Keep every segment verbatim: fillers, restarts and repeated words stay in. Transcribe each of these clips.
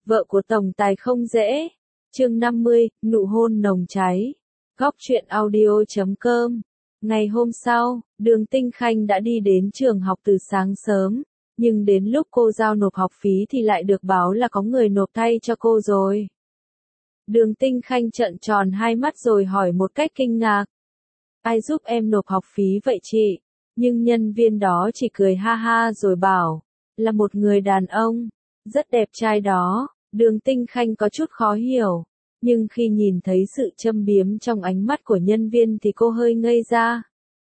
Vợ của tổng tài không dễ. Chương năm mươi, nụ hôn nồng cháy. Góc truyện audio chấm com. Ngày hôm sau, Đường Tinh Khanh đã đi đến trường học từ sáng sớm, nhưng đến lúc cô giao nộp học phí thì lại được báo là có người nộp thay cho cô rồi. Đường Tinh Khanh trợn tròn hai mắt rồi hỏi một cách kinh ngạc. Ai giúp em nộp học phí vậy chị? Nhưng nhân viên đó chỉ cười ha ha rồi bảo, là một người đàn ông, rất đẹp trai đó. Đường Tinh Khanh có chút khó hiểu, nhưng khi nhìn thấy sự châm biếm trong ánh mắt của nhân viên thì cô hơi ngây ra.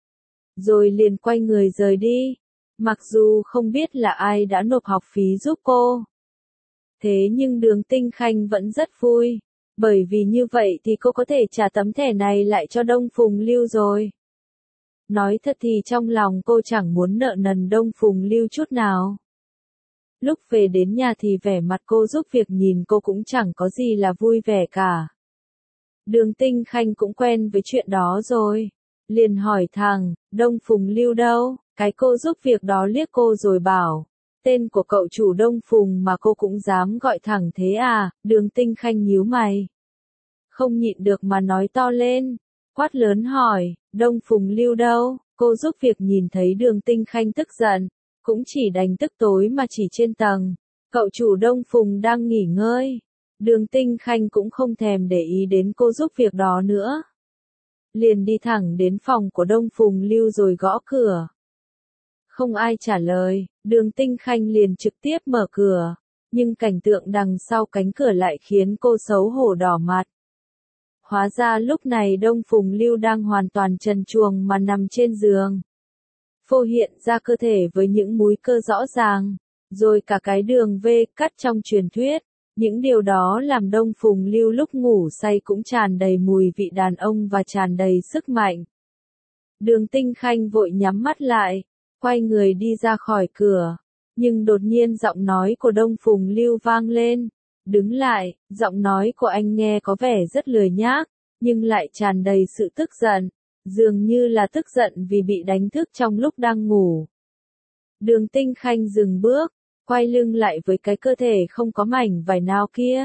Rồi liền quay người rời đi, mặc dù không biết là ai đã nộp học phí giúp cô. Thế nhưng Đường Tinh Khanh vẫn rất vui, bởi vì như vậy thì cô có thể trả tấm thẻ này lại cho Đông Phùng Lưu rồi. Nói thật thì trong lòng cô chẳng muốn nợ nần Đông Phùng Lưu chút nào. Lúc về đến nhà thì vẻ mặt cô giúp việc nhìn cô cũng chẳng có gì là vui vẻ cả. Đường Tinh Khanh cũng quen với chuyện đó rồi. Liền hỏi thằng, Đông Phùng Lưu đâu? Cái cô giúp việc đó liếc cô rồi bảo, tên của cậu chủ Đông Phùng mà cô cũng dám gọi thẳng thế à? Đường Tinh Khanh nhíu mày. Không nhịn được mà nói to lên, quát lớn hỏi, Đông Phùng Lưu đâu? Cô giúp việc nhìn thấy Đường Tinh Khanh tức giận, cũng chỉ đành tức tối mà chỉ trên tầng. Cậu chủ Đông Phùng đang nghỉ ngơi. Đường Tinh Khanh cũng không thèm để ý đến cô giúp việc đó nữa. Liền đi thẳng đến phòng của Đông Phùng Lưu rồi gõ cửa. Không ai trả lời, Đường Tinh Khanh liền trực tiếp mở cửa. Nhưng cảnh tượng đằng sau cánh cửa lại khiến cô xấu hổ đỏ mặt. Hóa ra lúc này Đông Phùng Lưu đang hoàn toàn trần truồng mà nằm trên giường. Phô hiện ra cơ thể với những múi cơ rõ ràng, rồi cả cái đường V cắt trong truyền thuyết. Những điều đó làm Đông Phùng Lưu lúc ngủ say cũng tràn đầy mùi vị đàn ông và tràn đầy sức mạnh. Đường Tinh Khanh vội nhắm mắt lại, quay người đi ra khỏi cửa. Nhưng đột nhiên giọng nói của Đông Phùng Lưu vang lên. Đứng lại, giọng nói của anh nghe có vẻ rất lười nhác, nhưng lại tràn đầy sự tức giận. Dường như là tức giận vì bị đánh thức trong lúc đang ngủ. Đường Tinh Khanh dừng bước, quay lưng lại với cái cơ thể không có mảnh vải nào kia.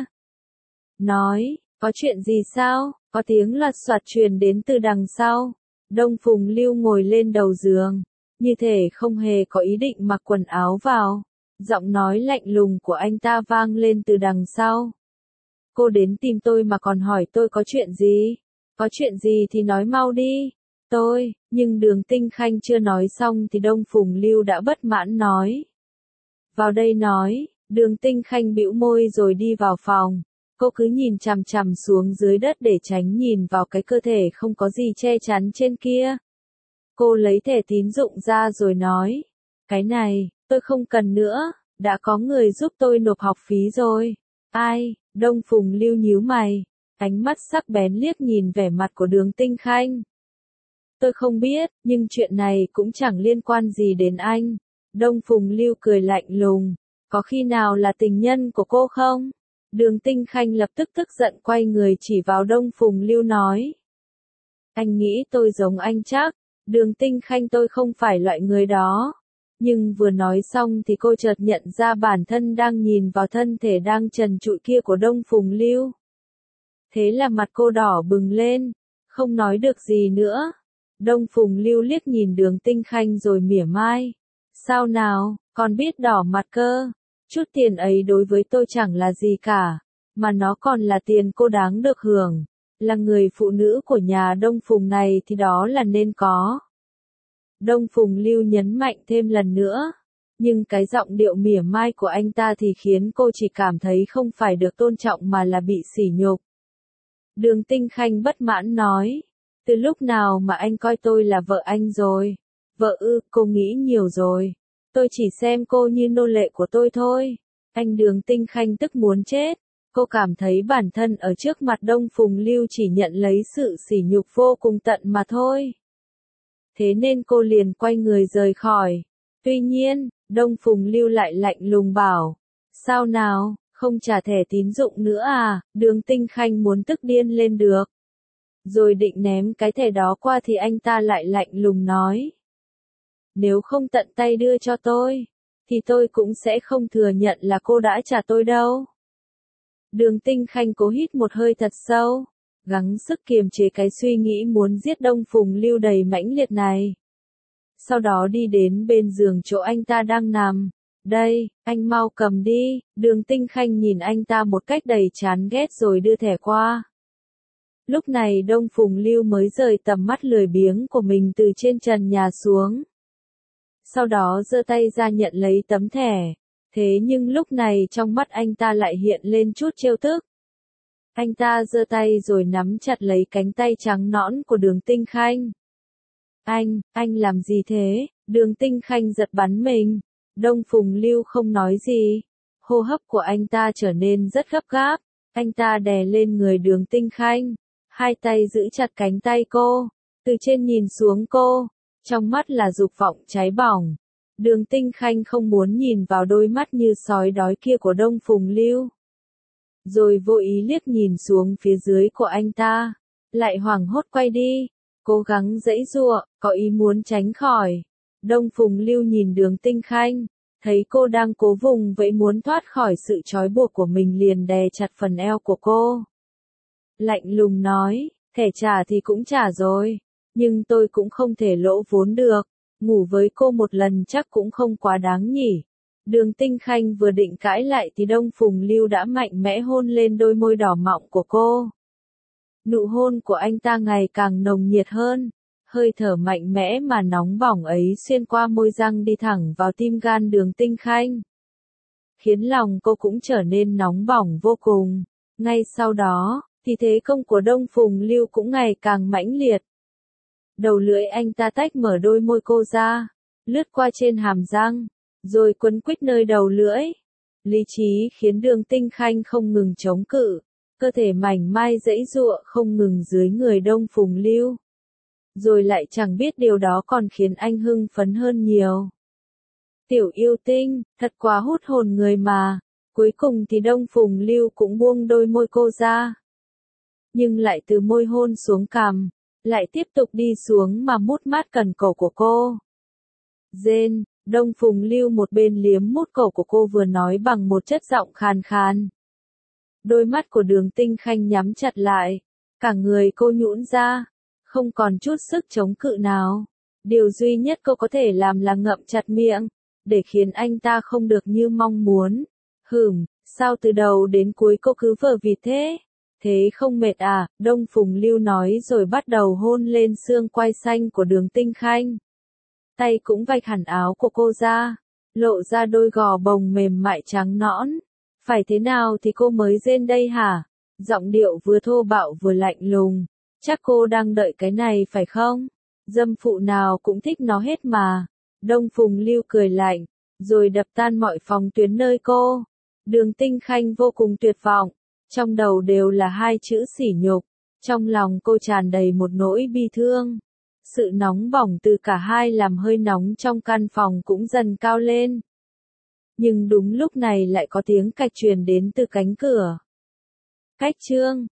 Nói, có chuyện gì sao? Có tiếng loạt soạt truyền đến từ đằng sau. Đông Phùng Lưu ngồi lên đầu giường, như thể không hề có ý định mặc quần áo vào. Giọng nói lạnh lùng của anh ta vang lên từ đằng sau. Cô đến tìm tôi mà còn hỏi tôi có chuyện gì? Có chuyện gì thì nói mau đi. Tôi, nhưng Đường Tinh Khanh chưa nói xong thì Đông Phùng Lưu đã bất mãn nói. Vào đây nói. Đường Tinh Khanh bĩu môi rồi đi vào phòng. Cô cứ nhìn chằm chằm xuống dưới đất để tránh nhìn vào cái cơ thể không có gì che chắn trên kia. Cô lấy thẻ tín dụng ra rồi nói. Cái này, tôi không cần nữa, đã có người giúp tôi nộp học phí rồi. Ai? Đông Phùng Lưu nhíu mày, ánh mắt sắc bén liếc nhìn vẻ mặt của Đường Tinh Khanh. Tôi không biết, nhưng chuyện này cũng chẳng liên quan gì đến anh. Đông Phùng Lưu cười lạnh lùng, có khi nào là tình nhân của cô không? Đường Tinh Khanh lập tức tức giận quay người chỉ vào Đông Phùng Lưu nói. Anh nghĩ tôi giống anh chắc? Đường Tinh Khanh tôi không phải loại người đó. Nhưng vừa nói xong thì cô chợt nhận ra bản thân đang nhìn vào thân thể đang trần trụi kia của Đông Phùng Lưu. Thế là mặt cô đỏ bừng lên, không nói được gì nữa. Đông Phùng Lưu liếc nhìn Đường Tinh Khanh rồi mỉa mai. Sao nào, còn biết đỏ mặt cơ? Chút tiền ấy đối với tôi chẳng là gì cả, mà nó còn là tiền cô đáng được hưởng. Là người phụ nữ của nhà Đông Phùng này thì đó là nên có. Đông Phùng Lưu nhấn mạnh thêm lần nữa, nhưng cái giọng điệu mỉa mai của anh ta thì khiến cô chỉ cảm thấy không phải được tôn trọng mà là bị sỉ nhục. Đường Tinh Khanh bất mãn nói, từ lúc nào mà anh coi tôi là vợ anh rồi? Vợ ư? Cô nghĩ nhiều rồi. Tôi chỉ xem cô như nô lệ của tôi thôi. Anh Đường Tinh Khanh tức muốn chết. Cô cảm thấy bản thân ở trước mặt Đông Phùng Lưu chỉ nhận lấy sự sỉ nhục vô cùng tận mà thôi. Thế nên cô liền quay người rời khỏi. Tuy nhiên, Đông Phùng Lưu lại lạnh lùng bảo. Sao nào, không trả thẻ tín dụng nữa à? Đường Tinh Khanh muốn tức điên lên được. Rồi định ném cái thẻ đó qua thì anh ta lại lạnh lùng nói. Nếu không tận tay đưa cho tôi, thì tôi cũng sẽ không thừa nhận là cô đã trả tôi đâu. Đường Tinh Khanh cố hít một hơi thật sâu, gắng sức kiềm chế cái suy nghĩ muốn giết Đông Phùng Lưu đầy mãnh liệt này. Sau đó đi đến bên giường chỗ anh ta đang nằm. Đây, anh mau cầm đi. Đường Tinh Khanh nhìn anh ta một cách đầy chán ghét rồi đưa thẻ qua. Lúc này Đông Phùng Lưu mới rời tầm mắt lười biếng của mình từ trên trần nhà xuống. Sau đó giơ tay ra nhận lấy tấm thẻ. Thế nhưng lúc này trong mắt anh ta lại hiện lên chút trêu tức. Anh ta giơ tay rồi nắm chặt lấy cánh tay trắng nõn của Đường Tinh Khanh. Anh, anh làm gì thế? Đường Tinh Khanh giật bắn mình. Đông Phùng Lưu không nói gì. Hô hấp của anh ta trở nên rất gấp gáp. Anh ta đè lên người Đường Tinh Khanh. Hai tay giữ chặt cánh tay cô. Từ trên nhìn xuống cô. Trong mắt là dục vọng cháy bỏng. Đường Tinh Khanh không muốn nhìn vào đôi mắt như sói đói kia của Đông Phùng Lưu. Rồi vô ý liếc nhìn xuống phía dưới của anh ta. Lại hoảng hốt quay đi. Cố gắng giãy giụa, có ý muốn tránh khỏi. Đông Phùng Lưu nhìn Đường Tinh Khanh. Thấy cô đang cố vùng vẫy muốn thoát khỏi sự trói buộc của mình liền đè chặt phần eo của cô. Lạnh lùng nói, thẻ trả thì cũng trả rồi. Nhưng tôi cũng không thể lỗ vốn được. Ngủ với cô một lần chắc cũng không quá đáng nhỉ. Đường Tinh Khanh vừa định cãi lại thì Đông Phùng Lưu đã mạnh mẽ hôn lên đôi môi đỏ mọng của cô. Nụ hôn của anh ta ngày càng nồng nhiệt hơn. Hơi thở mạnh mẽ mà nóng bỏng ấy xuyên qua môi răng đi thẳng vào tim gan Đường Tinh Khanh. Khiến lòng cô cũng trở nên nóng bỏng vô cùng. Ngay sau đó, thì thế công của Đông Phùng Lưu cũng ngày càng mãnh liệt. Đầu lưỡi anh ta tách mở đôi môi cô ra, lướt qua trên hàm răng, rồi quấn quýt nơi đầu lưỡi. Lý trí khiến Đường Tinh Khanh không ngừng chống cự, cơ thể mảnh mai giãy giụa không ngừng dưới người Đông Phùng Lưu. Rồi lại chẳng biết điều đó còn khiến anh hưng phấn hơn nhiều. Tiểu yêu tinh, thật quá hút hồn người mà. Cuối cùng thì Đông Phùng Lưu cũng buông đôi môi cô ra. Nhưng lại từ môi hôn xuống cằm, lại tiếp tục đi xuống mà mút mát cần cổ của cô. Rên, Đông Phùng Lưu một bên liếm mút cổ của cô vừa nói bằng một chất giọng khàn khàn. Đôi mắt của Đường Tinh Khanh nhắm chặt lại, cả người cô nhũn ra, không còn chút sức chống cự nào. Điều duy nhất cô có thể làm là ngậm chặt miệng, để khiến anh ta không được như mong muốn. Hửm, sao từ đầu đến cuối cô cứ vờ vịt thế? Thế không mệt à? Đông Phùng Lưu nói rồi bắt đầu hôn lên xương quai xanh của Đường Tinh Khanh. Tay cũng vạch hẳn áo của cô ra, lộ ra đôi gò bồng mềm mại trắng nõn. Phải thế nào thì cô mới rên đây hả? Giọng điệu vừa thô bạo vừa lạnh lùng. Chắc cô đang đợi cái này phải không? Dâm phụ nào cũng thích nó hết mà. Đông Phùng Lưu cười lạnh, rồi đập tan mọi phòng tuyến nơi cô. Đường Tinh Khanh vô cùng tuyệt vọng. Trong đầu đều là hai chữ sỉ nhục. Trong lòng cô tràn đầy một nỗi bi thương. Sự nóng bỏng từ cả hai làm hơi nóng trong căn phòng cũng dần cao lên. Nhưng đúng lúc này lại có tiếng cạch truyền đến từ cánh cửa. Cách chương